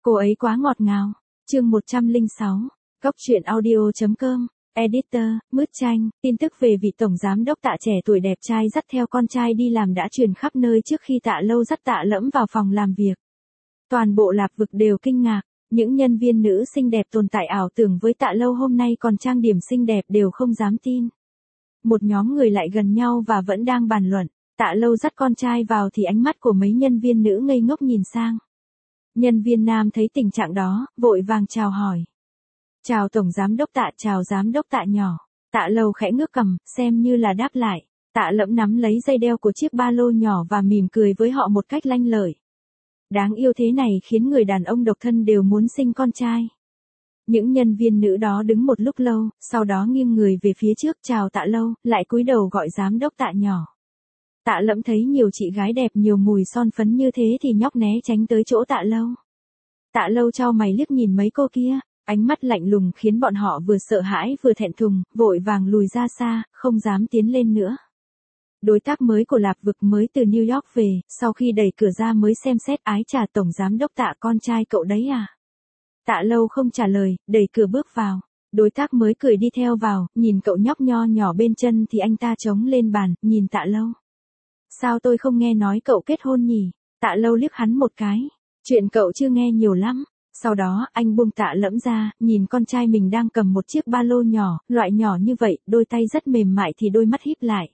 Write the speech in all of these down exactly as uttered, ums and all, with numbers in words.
Cô ấy quá ngọt ngào. Chương một trăm lẻ sáu. Góc truyện audio chấm com. Editor, Mứt Chanh, tin tức về vị tổng giám đốc Tạ trẻ tuổi đẹp trai dắt theo con trai đi làm đã truyền khắp nơi trước khi Tạ Lâu dắt Tạ Lẫm vào phòng làm việc. Toàn bộ Lạp Vực đều kinh ngạc, những nhân viên nữ xinh đẹp tồn tại ảo tưởng với Tạ Lâu hôm nay còn trang điểm xinh đẹp đều không dám tin. Một nhóm người lại gần nhau và vẫn đang bàn luận, Tạ Lâu dắt con trai vào thì ánh mắt của mấy nhân viên nữ ngây ngốc nhìn sang. Nhân viên nam thấy tình trạng đó, vội vàng chào hỏi. Chào tổng giám đốc Tạ, chào giám đốc Tạ nhỏ. Tạ Lâu khẽ ngước cằm, xem như là đáp lại. Tạ Lẫm nắm lấy dây đeo của chiếc ba lô nhỏ và mỉm cười với họ một cách lanh lợi. Đáng yêu thế này khiến người đàn ông độc thân đều muốn sinh con trai. Những nhân viên nữ đó đứng một lúc lâu, sau đó nghiêng người về phía trước chào Tạ Lâu, lại cúi đầu gọi giám đốc Tạ nhỏ. Tạ Lẫm thấy nhiều chị gái đẹp nhiều mùi son phấn như thế thì nhóc né tránh tới chỗ Tạ Lâu. Tạ Lâu chau mày liếc nhìn mấy cô kia, ánh mắt lạnh lùng khiến bọn họ vừa sợ hãi vừa thẹn thùng, vội vàng lùi ra xa, không dám tiến lên nữa. Đối tác mới của Lạp Vực mới từ New York về, sau khi đẩy cửa ra mới xem xét ái chà tổng giám đốc Tạ con trai cậu đấy à. Tạ Lâu không trả lời, đẩy cửa bước vào. Đối tác mới cười đi theo vào, nhìn cậu nhóc nho nhỏ bên chân thì anh ta chống lên bàn, nhìn Tạ Lâu. Sao tôi không nghe nói cậu kết hôn nhỉ? Tạ Lâu liếc hắn một cái. Chuyện cậu chưa nghe nhiều lắm. Sau đó, anh buông Tạ Lẫm ra, nhìn con trai mình đang cầm một chiếc ba lô nhỏ, loại nhỏ như vậy, đôi tay rất mềm mại thì đôi mắt híp lại.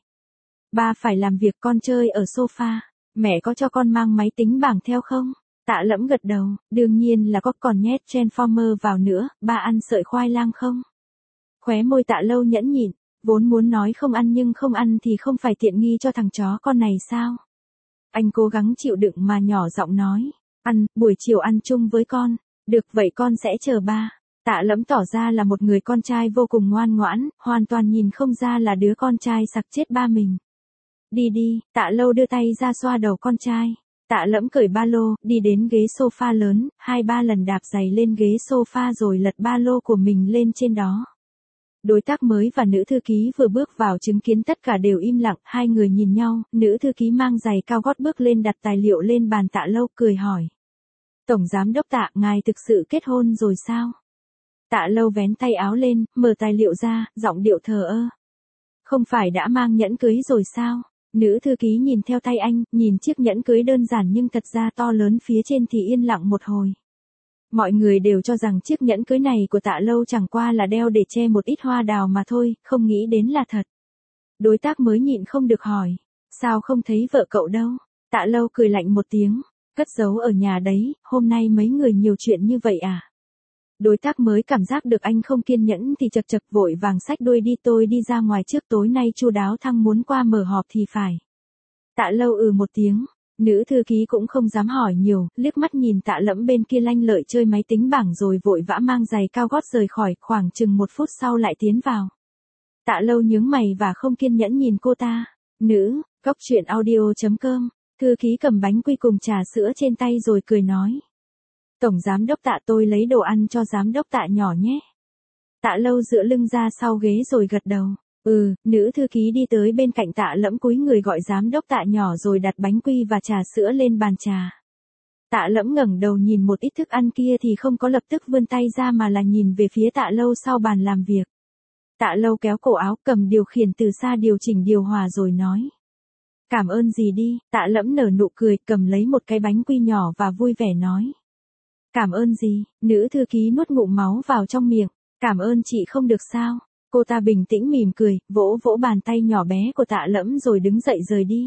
Ba phải làm việc con chơi ở sofa. Mẹ có cho con mang máy tính bảng theo không? Tạ Lẫm gật đầu, đương nhiên là có, còn nhét Transformer vào nữa, ba ăn sợi khoai lang không? Khóe môi Tạ Lâu nhẫn nhịn, vốn muốn nói không ăn nhưng không ăn thì không phải tiện nghi cho thằng chó con này sao? Anh cố gắng chịu đựng mà nhỏ giọng nói, ăn, buổi chiều ăn chung với con, được vậy con sẽ chờ ba. Tạ Lẫm tỏ ra là một người con trai vô cùng ngoan ngoãn, hoàn toàn nhìn không ra là đứa con trai sặc chết ba mình. Đi đi, Tạ Lâu đưa tay ra xoa đầu con trai. Tạ Lẫm cởi ba lô, đi đến ghế sofa lớn, hai ba lần đạp giày lên ghế sofa rồi lật ba lô của mình lên trên đó. Đối tác mới và nữ thư ký vừa bước vào chứng kiến tất cả đều im lặng, hai người nhìn nhau, nữ thư ký mang giày cao gót bước lên đặt tài liệu lên bàn Tạ Lâu, cười hỏi. Tổng giám đốc Tạ, ngài thực sự kết hôn rồi sao? Tạ Lâu vén tay áo lên, mở tài liệu ra, giọng điệu thờ ơ. Không phải đã mang nhẫn cưới rồi sao? Nữ thư ký nhìn theo tay anh, nhìn chiếc nhẫn cưới đơn giản nhưng thật ra to lớn phía trên thì yên lặng một hồi. Mọi người đều cho rằng chiếc nhẫn cưới này của Tạ Lâu chẳng qua là đeo để che một ít hoa đào mà thôi, không nghĩ đến là thật. Đối tác mới nhịn không được hỏi, sao không thấy vợ cậu đâu? Tạ Lâu cười lạnh một tiếng, cất giấu ở nhà đấy, hôm nay mấy người nhiều chuyện như vậy à? Đối tác mới cảm giác được anh không kiên nhẫn thì chật chật vội vàng xách đuôi đi, tôi đi ra ngoài trước, tối nay chu Đáo Thăng muốn qua mở họp thì phải. Tạ Lâu ừ một tiếng, nữ thư ký cũng không dám hỏi nhiều, liếc mắt nhìn Tạ Lẫm bên kia lanh lợi chơi máy tính bảng rồi vội vã mang giày cao gót rời khỏi, khoảng chừng một phút sau lại tiến vào. Tạ Lâu nhướng mày và không kiên nhẫn nhìn cô ta. Nữ, góc truyện audio chấm com, thư ký cầm bánh quy cùng trà sữa trên tay rồi cười nói. Tổng giám đốc Tạ, tôi lấy đồ ăn cho giám đốc Tạ nhỏ nhé. Tạ Lâu dựa lưng ra sau ghế rồi gật đầu. Ừ, nữ thư ký đi tới bên cạnh Tạ Lẫm cúi người gọi giám đốc Tạ nhỏ rồi đặt bánh quy và trà sữa lên bàn trà. Tạ Lẫm ngẩng đầu nhìn một ít thức ăn kia thì không có lập tức vươn tay ra mà là nhìn về phía Tạ Lâu sau bàn làm việc. Tạ Lâu kéo cổ áo, cầm điều khiển từ xa điều chỉnh điều hòa rồi nói. Cảm ơn gì đi. Tạ Lẫm nở nụ cười, cầm lấy một cái bánh quy nhỏ và vui vẻ nói. Cảm ơn gì? Nữ thư ký nuốt ngụm máu vào trong miệng. Cảm ơn chị không được sao? Cô ta bình tĩnh mỉm cười, vỗ vỗ bàn tay nhỏ bé của Tạ Lẫm rồi đứng dậy rời đi.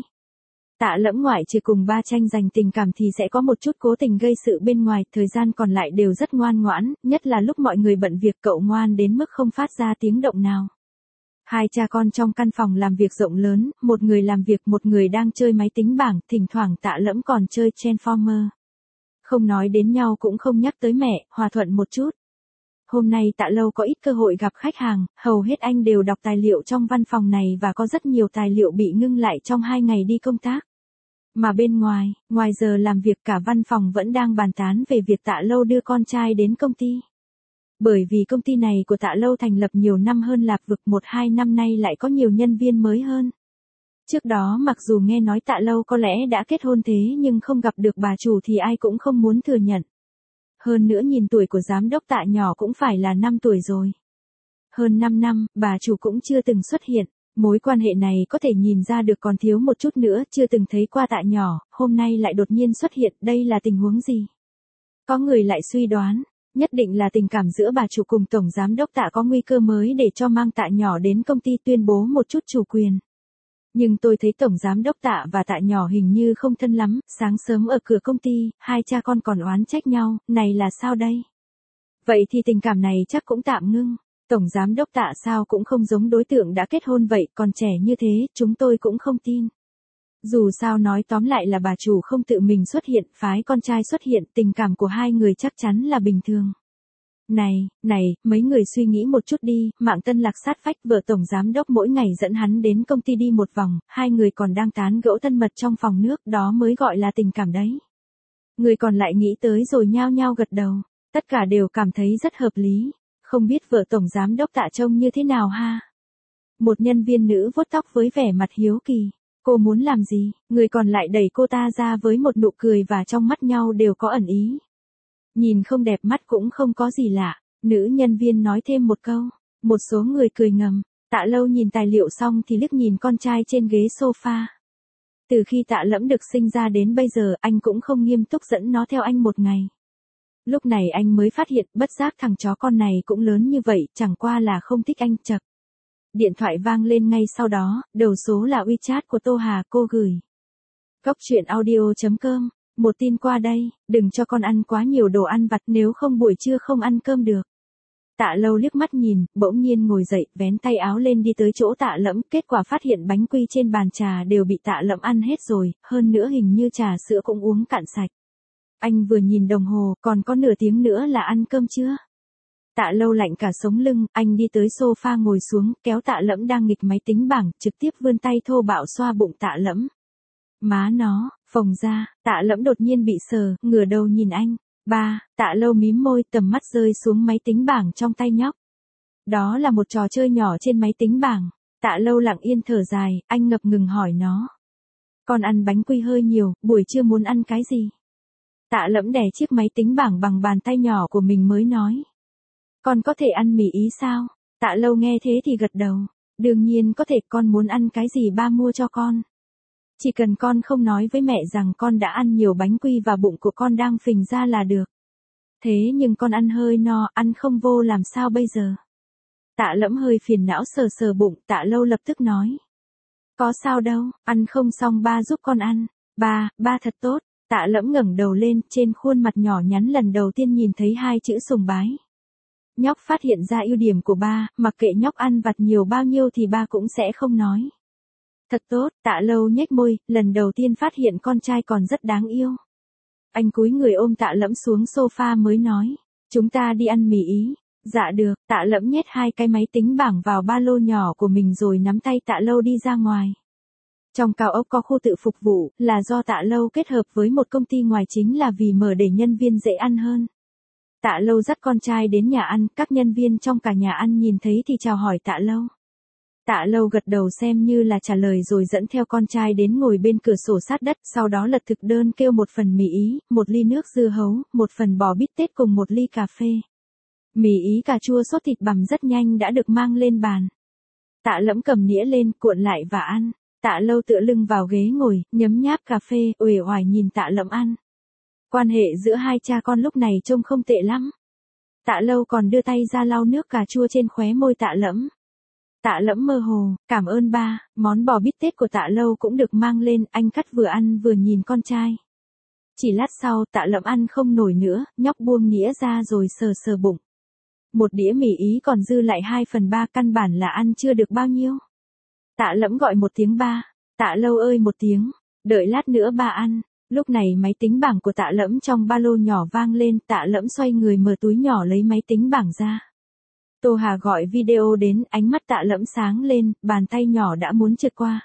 Tạ Lẫm ngoại trừ cùng ba tranh giành tình cảm thì sẽ có một chút cố tình gây sự bên ngoài, thời gian còn lại đều rất ngoan ngoãn, nhất là lúc mọi người bận việc cậu ngoan đến mức không phát ra tiếng động nào. Hai cha con trong căn phòng làm việc rộng lớn, một người làm việc một người đang chơi máy tính bảng, thỉnh thoảng Tạ Lẫm còn chơi Transformer. Không nói đến nhau cũng không nhắc tới mẹ, hòa thuận một chút. Hôm nay Tạ Lâu có ít cơ hội gặp khách hàng, hầu hết anh đều đọc tài liệu trong văn phòng này và có rất nhiều tài liệu bị ngưng lại trong hai ngày đi công tác. Mà bên ngoài, ngoài giờ làm việc cả văn phòng vẫn đang bàn tán về việc Tạ Lâu đưa con trai đến công ty. Bởi vì công ty này của Tạ Lâu thành lập nhiều năm hơn Lạp Vực, một hai năm nay lại có nhiều nhân viên mới hơn. Trước đó mặc dù nghe nói Tạ Lâu có lẽ đã kết hôn thế nhưng không gặp được bà chủ thì ai cũng không muốn thừa nhận. Hơn nữa nhìn tuổi của giám đốc Tạ nhỏ cũng phải là năm tuổi rồi. Hơn năm năm, bà chủ cũng chưa từng xuất hiện. Mối quan hệ này có thể nhìn ra được còn thiếu một chút nữa, chưa từng thấy qua Tạ nhỏ, hôm nay lại đột nhiên xuất hiện, đây là tình huống gì? Có người lại suy đoán, nhất định là tình cảm giữa bà chủ cùng tổng giám đốc Tạ có nguy cơ mới để cho mang Tạ nhỏ đến công ty tuyên bố một chút chủ quyền. Nhưng tôi thấy tổng giám đốc Tạ và Tạ nhỏ hình như không thân lắm, sáng sớm ở cửa công ty, hai cha con còn oán trách nhau, này là sao đây? Vậy thì tình cảm này chắc cũng tạm ngưng. Tổng giám đốc Tạ sao cũng không giống đối tượng đã kết hôn vậy, còn trẻ như thế, chúng tôi cũng không tin. Dù sao nói tóm lại là bà chủ không tự mình xuất hiện, phái con trai xuất hiện, tình cảm của hai người chắc chắn là bình thường. Này, này, mấy người suy nghĩ một chút đi, Mạng Tân Lạc sát phách, vợ tổng giám đốc mỗi ngày dẫn hắn đến công ty đi một vòng, hai người còn đang tán gẫu thân mật trong phòng nước, đó mới gọi là tình cảm đấy. Người còn lại nghĩ tới rồi nhao nhao gật đầu, tất cả đều cảm thấy rất hợp lý. Không biết vợ tổng giám đốc Tạ trông như thế nào ha? Một nhân viên nữ vuốt tóc với vẻ mặt hiếu kỳ. Cô muốn làm gì? Người còn lại đẩy cô ta ra với một nụ cười và trong mắt nhau đều có ẩn ý. Nhìn không đẹp mắt cũng không có gì lạ. Nữ nhân viên nói thêm một câu. Một số người cười ngầm. Tạ Lâu nhìn tài liệu xong thì liếc nhìn con trai trên ghế sofa. Từ khi Tạ Lẫm được sinh ra đến bây giờ anh cũng không nghiêm túc dẫn nó theo anh một ngày. Lúc này anh mới phát hiện bất giác thằng chó con này cũng lớn như vậy, chẳng qua là không thích anh chật. Điện thoại vang lên ngay sau đó, đầu số là WeChat của Tô Hà, cô gửi. Góc truyện audio chấm com, một tin qua đây, đừng cho con ăn quá nhiều đồ ăn vặt nếu không buổi trưa không ăn cơm được. Tạ Lâu liếc mắt nhìn, bỗng nhiên ngồi dậy, vén tay áo lên đi tới chỗ Tạ Lẫm, kết quả phát hiện bánh quy trên bàn trà đều bị Tạ Lẫm ăn hết rồi, hơn nữa hình như trà sữa cũng uống cạn sạch. Anh vừa nhìn đồng hồ, còn có nửa tiếng nữa là ăn cơm chưa? Tạ Lâu lạnh cả sống lưng, anh đi tới sofa ngồi xuống, kéo Tạ Lẫm đang nghịch máy tính bảng, trực tiếp vươn tay thô bạo xoa bụng Tạ Lẫm. Má nó, phồng ra, Tạ Lẫm đột nhiên bị sờ, ngửa đầu nhìn anh. Ba, Tạ Lâu mím môi, tầm mắt rơi xuống máy tính bảng trong tay nhóc. Đó là một trò chơi nhỏ trên máy tính bảng. Tạ Lâu lặng yên thở dài, anh ngập ngừng hỏi nó. Con ăn bánh quy hơi nhiều, buổi trưa muốn ăn cái gì? Tạ Lẫm đè chiếc máy tính bảng bằng bàn tay nhỏ của mình mới nói. Con có thể ăn mì ý sao? Tạ Lâu nghe thế thì gật đầu. Đương nhiên có thể, con muốn ăn cái gì ba mua cho con. Chỉ cần con không nói với mẹ rằng con đã ăn nhiều bánh quy và bụng của con đang phình ra là được. Thế nhưng con ăn hơi no, ăn không vô làm sao bây giờ? Tạ Lẫm hơi phiền não sờ sờ bụng, Tạ Lâu lập tức nói. Có sao đâu, ăn không xong ba giúp con ăn. Ba, ba thật tốt. Tạ Lẫm ngẩng đầu lên, trên khuôn mặt nhỏ nhắn lần đầu tiên nhìn thấy hai chữ sùng bái. Nhóc phát hiện ra ưu điểm của ba, mặc kệ nhóc ăn vặt nhiều bao nhiêu thì ba cũng sẽ không nói. Thật tốt, Tạ Lâu nhếch môi, lần đầu tiên phát hiện con trai còn rất đáng yêu. Anh cúi người ôm Tạ Lẫm xuống sofa mới nói, chúng ta đi ăn mì ý. Dạ được, Tạ Lẫm nhét hai cái máy tính bảng vào ba lô nhỏ của mình rồi nắm tay Tạ Lâu đi ra ngoài. Trong cao ốc có khu tự phục vụ, là do Tạ Lâu kết hợp với một công ty ngoài chính là vì mở để nhân viên dễ ăn hơn. Tạ Lâu dắt con trai đến nhà ăn, các nhân viên trong cả nhà ăn nhìn thấy thì chào hỏi Tạ Lâu. Tạ Lâu gật đầu xem như là trả lời rồi dẫn theo con trai đến ngồi bên cửa sổ sát đất, sau đó lật thực đơn kêu một phần mì ý, một ly nước dưa hấu, một phần bò bít tết cùng một ly cà phê. Mì ý cà chua sốt thịt bằm rất nhanh đã được mang lên bàn. Tạ Lẫm cầm nĩa lên, cuộn lại và ăn. Tạ Lâu tựa lưng vào ghế ngồi, nhấm nháp cà phê, uể oải nhìn Tạ Lẫm ăn. Quan hệ giữa hai cha con lúc này trông không tệ lắm. Tạ Lâu còn đưa tay ra lau nước cà chua trên khóe môi Tạ Lẫm. Tạ Lẫm mơ hồ, cảm ơn ba, món bò bít tết của Tạ Lâu cũng được mang lên, anh cắt vừa ăn vừa nhìn con trai. Chỉ lát sau, Tạ Lẫm ăn không nổi nữa, nhóc buông nĩa ra rồi sờ sờ bụng. Một đĩa mì ý còn dư lại hai phần ba, căn bản là ăn chưa được bao nhiêu. Tạ Lẫm gọi một tiếng ba, Tạ Lâu ơi một tiếng, đợi lát nữa ba ăn. Lúc này máy tính bảng của Tạ Lẫm trong ba lô nhỏ vang lên, Tạ Lẫm xoay người mở túi nhỏ lấy máy tính bảng ra. Tô Hà gọi video đến, ánh mắt Tạ Lẫm sáng lên, bàn tay nhỏ đã muốn trượt qua.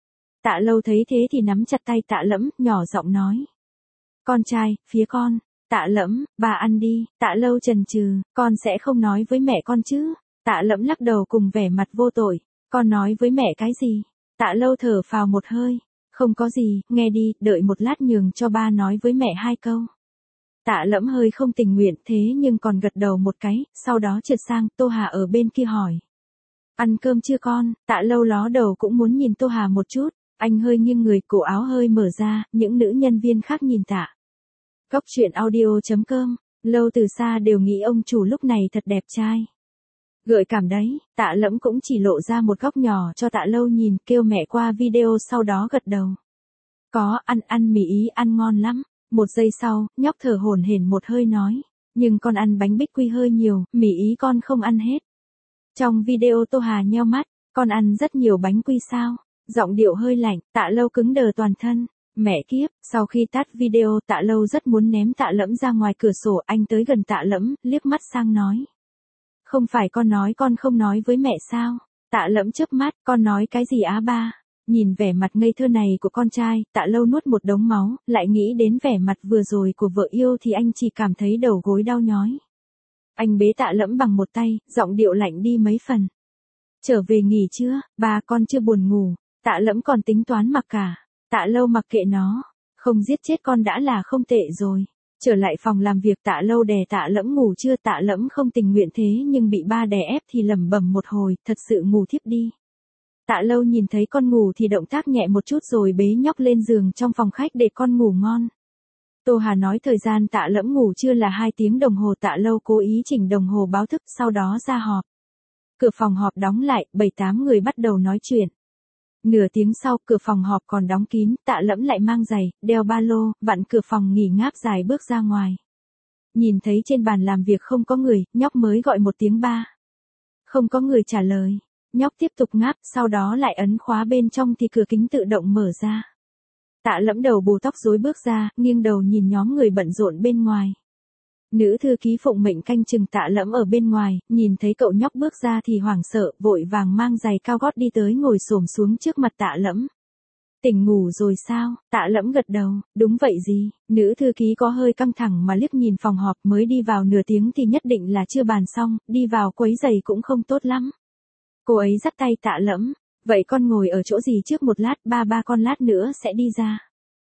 Tạ Lâu thấy thế thì nắm chặt tay Tạ Lẫm, nhỏ giọng nói. Con trai, phía con. Tạ Lẫm, bà ăn đi. Tạ Lâu chần chừ, con sẽ không nói với mẹ con chứ. Tạ Lẫm lắc đầu cùng vẻ mặt vô tội. Con nói với mẹ cái gì? Tạ Lâu thở phào một hơi. Không có gì, nghe đi, đợi một lát nhường cho ba nói với mẹ hai câu. Tạ Lẫm hơi không tình nguyện thế nhưng còn gật đầu một cái, sau đó trượt sang, Tô Hà ở bên kia hỏi. Ăn cơm chưa con? Tạ Lâu ló đầu cũng muốn nhìn Tô Hà một chút, anh hơi nghiêng người, cổ áo hơi mở ra, những nữ nhân viên khác nhìn Tạ. Cóc truyện audio chấm com, Lâu từ xa đều nghĩ ông chủ lúc này thật đẹp trai. Gợi cảm đấy, Tạ Lẫm cũng chỉ lộ ra một góc nhỏ cho Tạ Lâu nhìn, kêu mẹ qua video sau đó gật đầu. Có, ăn ăn mì Ý ăn ngon lắm. Một giây sau, nhóc thở hổn hển một hơi nói. Nhưng con ăn bánh bích quy hơi nhiều, mì Ý con không ăn hết. Trong video Tô Hà nheo mắt, con ăn rất nhiều bánh quy sao? Giọng điệu hơi lạnh, Tạ Lâu cứng đờ toàn thân. Mẹ kiếp, sau khi tắt video Tạ Lâu rất muốn ném Tạ Lẫm ra ngoài cửa sổ, anh tới gần Tạ Lẫm, liếc mắt sang nói. Không phải con nói con không nói với mẹ sao? Tạ Lẫm chớp mắt, con nói cái gì á ba? Nhìn vẻ mặt ngây thơ này của con trai, Tạ Lâu nuốt một đống máu, lại nghĩ đến vẻ mặt vừa rồi của vợ yêu thì anh chỉ cảm thấy đầu gối đau nhói. Anh bế Tạ Lẫm bằng một tay, giọng điệu lạnh đi mấy phần. Trở về nghỉ chưa, ba con chưa buồn ngủ. Tạ Lẫm còn tính toán mặc cả. Tạ Lâu mặc kệ nó, không giết chết con đã là không tệ rồi. Trở lại phòng làm việc Tạ Lâu đè Tạ Lẫm ngủ chưa, Tạ Lẫm không tình nguyện thế nhưng bị ba đè ép thì lẩm bẩm một hồi, thật sự ngủ thiếp đi. Tạ Lâu nhìn thấy con ngủ thì động tác nhẹ một chút rồi bế nhóc lên giường trong phòng khách để con ngủ ngon. Tô Hà nói thời gian Tạ Lẫm ngủ trưa là hai tiếng đồng hồ, Tạ Lâu cố ý chỉnh đồng hồ báo thức sau đó ra họp. Cửa phòng họp đóng lại, bảy tám người bắt đầu nói chuyện. Nửa tiếng sau cửa phòng họp còn đóng kín, Tạ Lẫm lại mang giày, đeo ba lô, vặn cửa phòng nghỉ ngáp dài bước ra ngoài. Nhìn thấy trên bàn làm việc không có người, nhóc mới gọi một tiếng ba. Không có người trả lời. Nhóc tiếp tục ngáp, sau đó lại ấn khóa bên trong thì cửa kính tự động mở ra. Tạ Lẫm đầu bù tóc rối bước ra, nghiêng đầu nhìn nhóm người bận rộn bên ngoài. Nữ thư ký phụng mệnh canh chừng Tạ Lẫm ở bên ngoài, nhìn thấy cậu nhóc bước ra thì hoảng sợ, vội vàng mang giày cao gót đi tới ngồi xổm xuống trước mặt Tạ Lẫm. Tỉnh ngủ rồi sao? Tạ Lẫm gật đầu, đúng vậy gì? Nữ thư ký có hơi căng thẳng mà liếc nhìn phòng họp, mới đi vào nửa tiếng thì nhất định là chưa bàn xong, đi vào quấy giày cũng không tốt lắm. Cô ấy dắt tay Tạ Lẫm, vậy con ngồi ở chỗ gì trước một lát, ba ba con lát nữa sẽ đi ra.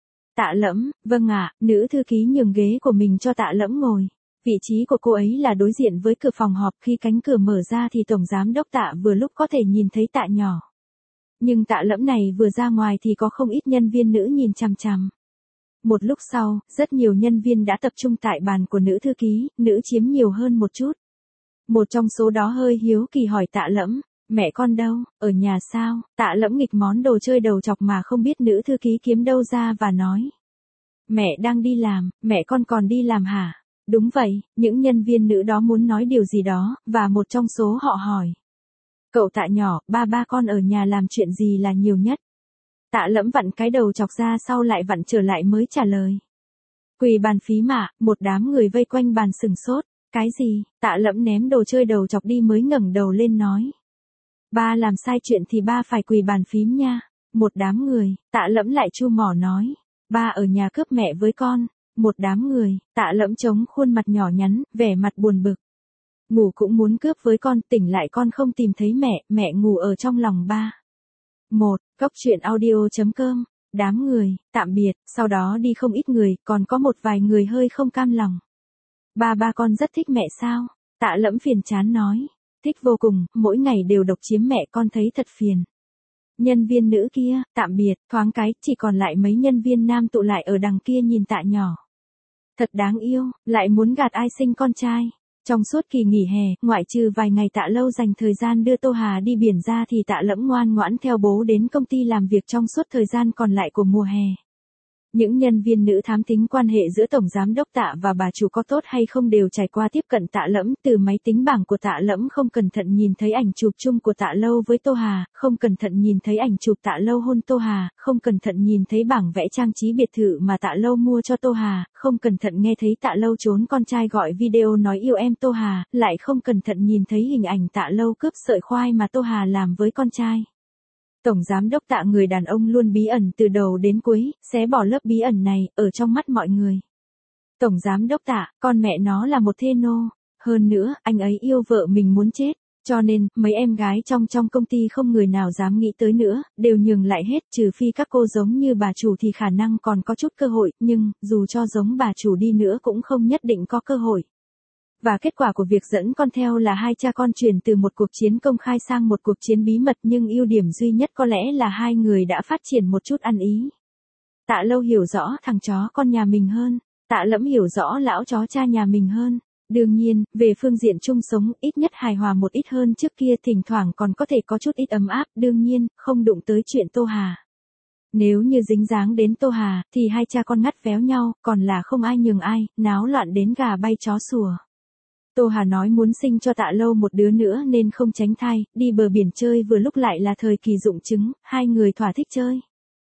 Tạ Lẫm, vâng ạ, nữ thư ký nhường ghế của mình cho Tạ Lẫm ngồi. Vị trí của cô ấy là đối diện với cửa phòng họp, khi cánh cửa mở ra thì Tổng Giám Đốc Tạ vừa lúc có thể nhìn thấy Tạ nhỏ. Nhưng Tạ Lẫm này vừa ra ngoài thì có không ít nhân viên nữ nhìn chằm chằm. Một lúc sau, rất nhiều nhân viên đã tập trung tại bàn của nữ thư ký, nữ chiếm nhiều hơn một chút. Một trong số đó hơi hiếu kỳ hỏi Tạ Lẫm. Mẹ con đâu, ở nhà sao? Tạ Lẫm nghịch món đồ chơi đầu chọc mà không biết nữ thư ký kiếm đâu ra và nói. Mẹ đang đi làm, mẹ con còn đi làm hả? Đúng vậy, những nhân viên nữ đó muốn nói điều gì đó, và một trong số họ hỏi. Cậu Tạ nhỏ, ba ba con ở nhà làm chuyện gì là nhiều nhất? Tạ Lẫm vặn cái đầu chọc ra sau lại vặn trở lại mới trả lời. Quỳ bàn phí mạ, một đám người vây quanh bàn sừng sốt. Cái gì? Tạ Lẫm ném đồ chơi đầu chọc đi mới ngẩng đầu lên nói. Ba làm sai chuyện thì ba phải quỳ bàn phím nha. Một đám người, Tạ Lẫm lại chu mỏ nói. Ba ở nhà cướp mẹ với con. Một đám người, Tạ Lẫm chống khuôn mặt nhỏ nhắn, vẻ mặt buồn bực. Ngủ cũng muốn cướp với con, tỉnh lại con không tìm thấy mẹ, mẹ ngủ ở trong lòng ba. Một, Cóc truyện audio chấm com, đám người, tạm biệt, sau đó đi không ít người, còn có một vài người hơi không cam lòng. Ba ba con rất thích mẹ sao? Tạ Lẫm phiền chán nói. Thích vô cùng, mỗi ngày đều độc chiếm mẹ con thấy thật phiền. Nhân viên nữ kia, tạm biệt, thoáng cái, chỉ còn lại mấy nhân viên nam tụ lại ở đằng kia nhìn Tạ nhỏ. Thật đáng yêu, lại muốn gạt ai sinh con trai. Trong suốt kỳ nghỉ hè, ngoại trừ vài ngày Tạ Lâu dành thời gian đưa Tô Hà đi biển ra thì Tạ Lẫm ngoan ngoãn theo bố đến công ty làm việc trong suốt thời gian còn lại của mùa hè. Những nhân viên nữ thám tính quan hệ giữa Tổng Giám Đốc Tạ và bà chủ có tốt hay không đều trải qua tiếp cận Tạ Lẫm, từ máy tính bảng của Tạ Lẫm không cẩn thận nhìn thấy ảnh chụp chung của Tạ Lâu với Tô Hà, không cẩn thận nhìn thấy ảnh chụp Tạ Lâu hôn Tô Hà, không cẩn thận nhìn thấy bảng vẽ trang trí biệt thự mà Tạ Lâu mua cho Tô Hà, không cẩn thận nghe thấy Tạ Lâu trốn con trai gọi video nói yêu em Tô Hà, lại không cẩn thận nhìn thấy hình ảnh Tạ Lâu cướp sợi khoai mà Tô Hà làm với con trai. Tổng Giám Đốc Tạ người đàn ông luôn bí ẩn từ đầu đến cuối, xé bỏ lớp bí ẩn này, ở trong mắt mọi người. Tổng Giám Đốc Tạ, con mẹ nó là một thê nô. Hơn nữa, anh ấy yêu vợ mình muốn chết. Cho nên, mấy em gái trong trong công ty không người nào dám nghĩ tới nữa, đều nhường lại hết, trừ phi các cô giống như bà chủ thì khả năng còn có chút cơ hội, nhưng, dù cho giống bà chủ đi nữa cũng không nhất định có cơ hội. Và kết quả của việc dẫn con theo là hai cha con chuyển từ một cuộc chiến công khai sang một cuộc chiến bí mật, nhưng ưu điểm duy nhất có lẽ là hai người đã phát triển một chút ăn ý. Tạ Lâu hiểu rõ thằng chó con nhà mình hơn, Tạ Lẫm hiểu rõ lão chó cha nhà mình hơn. Đương nhiên, về phương diện chung sống, ít nhất hài hòa một ít hơn trước kia, thỉnh thoảng còn có thể có chút ít ấm áp, đương nhiên, không đụng tới chuyện Tô Hà. Nếu như dính dáng đến Tô Hà, thì hai cha con ngắt véo nhau, còn là không ai nhường ai, náo loạn đến gà bay chó sủa. Tô Hà nói muốn sinh cho Tạ Lâu một đứa nữa nên không tránh thai, đi bờ biển chơi vừa lúc lại là thời kỳ rụng trứng, hai người thỏa thích chơi.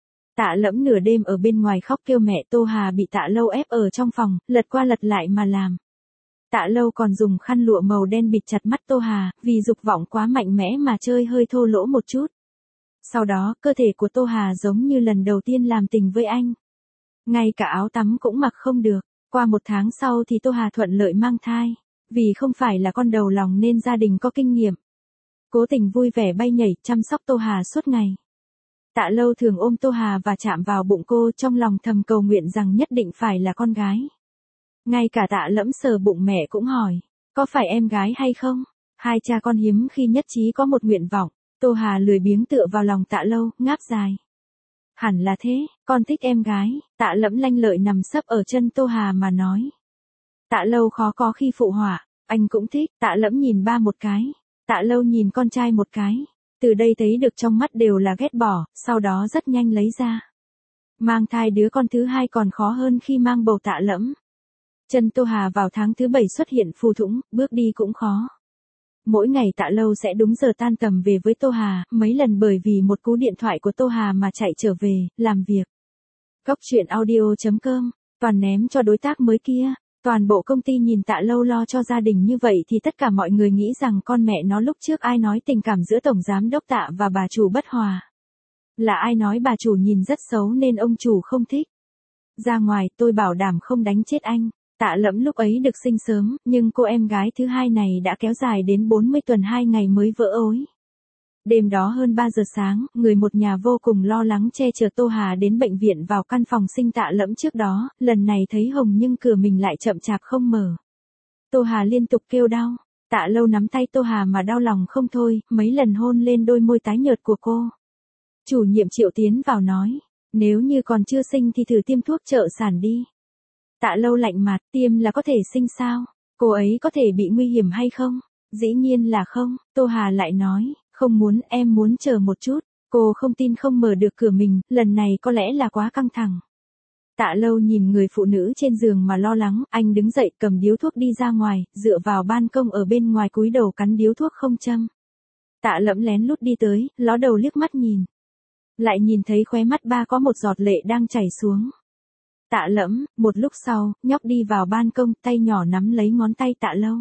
Tạ Lẫm nửa đêm ở bên ngoài khóc kêu mẹ, Tô Hà bị Tạ Lâu ép ở trong phòng, lật qua lật lại mà làm. Tạ Lâu còn dùng khăn lụa màu đen bịt chặt mắt Tô Hà, vì dục vọng quá mạnh mẽ mà chơi hơi thô lỗ một chút. Sau đó, cơ thể của Tô Hà giống như lần đầu tiên làm tình với anh. Ngay cả áo tắm cũng mặc không được. Qua một tháng sau thì Tô Hà thuận lợi mang thai. Vì không phải là con đầu lòng nên gia đình có kinh nghiệm. Cố Tình vui vẻ bay nhảy, chăm sóc Tô Hà suốt ngày. Tạ Lâu thường ôm Tô Hà và chạm vào bụng cô, trong lòng thầm cầu nguyện rằng nhất định phải là con gái. Ngay cả Tạ Lẫm sờ bụng mẹ cũng hỏi, có phải em gái hay không? Hai cha con hiếm khi nhất trí có một nguyện vọng. Tô Hà lười biếng tựa vào lòng Tạ Lâu, ngáp dài. Hẳn là thế, con thích em gái. Tạ Lẫm lanh lợi nằm sấp ở chân Tô Hà mà nói. Tạ Lâu khó có khi phụ họa, anh cũng thích. Tạ Lẫm nhìn ba một cái, Tạ Lâu nhìn con trai một cái. Từ đây thấy được trong mắt đều là ghét bỏ, sau đó rất nhanh lấy ra. Mang thai đứa con thứ hai còn khó hơn khi mang bầu Tạ Lẫm. Chân Tô Hà vào tháng thứ bảy xuất hiện phù thủng, bước đi cũng khó. Mỗi ngày Tạ Lâu sẽ đúng giờ tan tầm về với Tô Hà, mấy lần bởi vì một cú điện thoại của Tô Hà mà chạy trở về, làm việc. Cóc truyện audio chấm com, toàn ném cho đối tác mới kia. Toàn bộ công ty nhìn Tạ Lâu lo cho gia đình như vậy thì tất cả mọi người nghĩ rằng con mẹ nó lúc trước ai nói tình cảm giữa tổng giám đốc Tạ và bà chủ bất hòa. Là ai nói bà chủ nhìn rất xấu nên ông chủ không thích. Ra ngoài tôi bảo đảm không đánh chết anh. Tạ Lẫm lúc ấy được sinh sớm, nhưng cô em gái thứ hai này đã kéo dài đến bốn mươi tuần hai ngày mới vỡ ối. Đêm đó hơn ba giờ sáng, người một nhà vô cùng lo lắng che chở Tô Hà đến bệnh viện vào căn phòng sinh Tạ Lẫm trước đó, lần này thấy hồng nhưng cửa mình lại chậm chạp không mở. Tô Hà liên tục kêu đau, Tạ Lâu nắm tay Tô Hà mà đau lòng không thôi, mấy lần hôn lên đôi môi tái nhợt của cô. Chủ nhiệm Triệu tiến vào nói, nếu như còn chưa sinh thì thử tiêm thuốc trợ sản đi. Tạ Lâu lạnh mặt, tiêm là có thể sinh sao? Cô ấy có thể bị nguy hiểm hay không? Dĩ nhiên là không. Tô Hà lại nói, không muốn, em muốn chờ một chút. Cô không tin không mở được cửa mình, lần này có lẽ là quá căng thẳng. Tạ Lâu nhìn người phụ nữ trên giường mà lo lắng, anh đứng dậy cầm điếu thuốc đi ra ngoài, dựa vào ban công ở bên ngoài cúi đầu cắn điếu thuốc không châm. Tạ Lẫm lén lút đi tới, ló đầu liếc mắt nhìn. Lại nhìn thấy khóe mắt ba có một giọt lệ đang chảy xuống. Tạ Lẫm, một lúc sau, nhóc đi vào ban công, tay nhỏ nắm lấy ngón tay Tạ Lâu.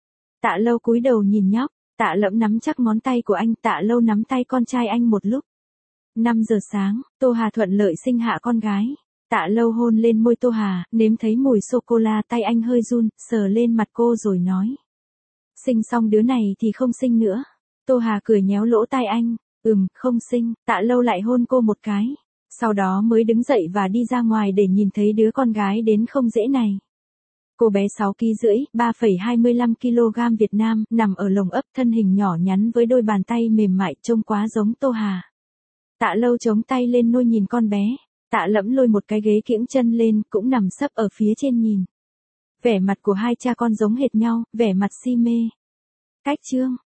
Tạ Lâu cúi đầu nhìn nhóc, Tạ Lẫm nắm chắc ngón tay của anh, Tạ Lâu nắm tay con trai anh một lúc. năm giờ sáng, Tô Hà thuận lợi sinh hạ con gái. Tạ Lâu hôn lên môi Tô Hà, nếm thấy mùi sô-cô-la, tay anh hơi run, sờ lên mặt cô rồi nói. Sinh xong đứa này thì không sinh nữa. Tô Hà cười nhéo lỗ tai anh, ừm, không sinh. Tạ Lâu lại hôn cô một cái. Sau đó mới đứng dậy và đi ra ngoài để nhìn thấy đứa con gái đến không dễ này. Cô bé sáu ki lô gam rưỡi, ba phẩy hai mươi lăm ki lô gam Việt Nam, nằm ở lồng ấp, thân hình nhỏ nhắn với đôi bàn tay mềm mại, trông quá giống Tô Hà. Tạ Lâu chống tay lên nôi nhìn con bé. Tạ Lẫm lôi một cái ghế kiễng chân lên, cũng nằm sấp ở phía trên nhìn. Vẻ mặt của hai cha con giống hệt nhau, vẻ mặt si mê. Cách chương.